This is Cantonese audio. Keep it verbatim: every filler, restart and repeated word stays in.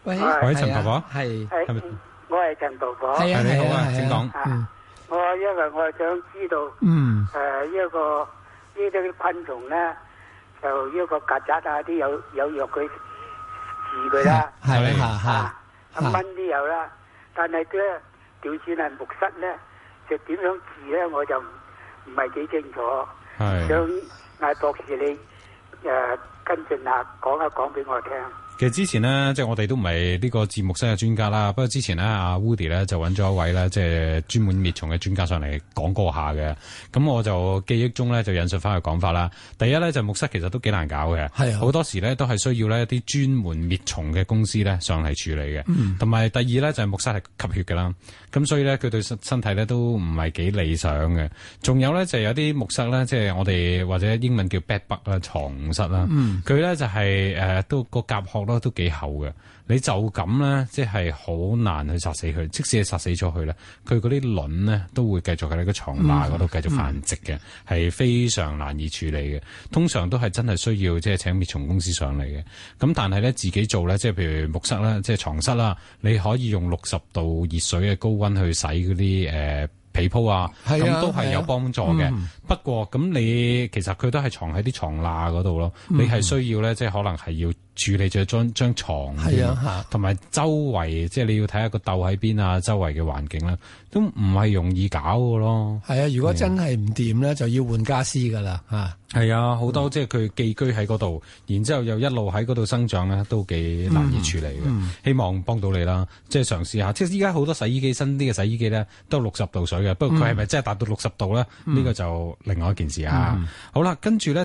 喂， 喂，陳婆婆， 係係，我係陳婆婆。 係啊， 你好啊， 係請講。 啊，我因為我想知道， 嗯， 誒一個呢啲昆蟲咧，就一個曱甴啊啲有有藥佢治佢啦， 係嚇嚇啊，蚊啲有啦，但係咧調轉係木虱咧，就點樣治咧？我就唔唔係幾清楚， 係想嗌博士你誒跟進下講一講俾我聽。 其實之前呢，即係我哋都唔係呢個節目室嘅專家啦。不過之前呢，阿 Woody 咧就揾咗一位咧，即係專門滅蟲嘅專家上嚟講過下嘅。咁我就記憶中咧就引述翻佢講法啦。第一咧就木虱其實都幾難搞嘅， 係好多時咧都係需要咧一啲專門滅蟲嘅公司咧上嚟處理嘅。同埋、嗯、第二咧就係木虱係吸血嘅啦，咁所以咧佢對身身體咧都唔係幾理想嘅。仲有咧就係有啲木虱咧，即係我哋或者英文叫 bed bug 啦，床虱啦，佢咧、嗯、就係、是、誒、呃、都個甲殼都幾厚嘅，你就咁咧，即係好難去殺死佢。即使係殺死咗佢咧，佢嗰啲卵咧都會繼續喺你個床罅嗰度繼續繁殖嘅，係、嗯、非常難以處理嘅。通常都係真係需要即係請滅蟲公司上嚟嘅。咁但係咧自己做咧，即係譬如木虱啦，即係床虱啦，你可以用六十度熱水嘅高溫去洗嗰啲誒被鋪啊，咁、啊、都係有幫助嘅。嗯、不過咁你其實佢都係藏喺啲床罅嗰度咯，嗯、你係需要咧，即係可能係要處理咗張張牀，係啊，同埋周圍即係你要睇下個竇喺邊啊，周圍嘅環境啦，都唔係容易搞嘅咯。係啊，如果真係唔掂咧，就要換家私噶啦嚇。係啊，好多、嗯、即係佢寄居喺嗰度，然之後又一路喺嗰度生長咧，都幾難以處理嘅。嗯嗯、希望幫到你啦，即係嘗試下。即係依家好多洗衣機，新啲嘅洗衣機咧，都六十度水嘅，不過佢係咪真係達到六十度咧？呢、嗯、個就另外一件事啊。嗯、好啦，跟住咧。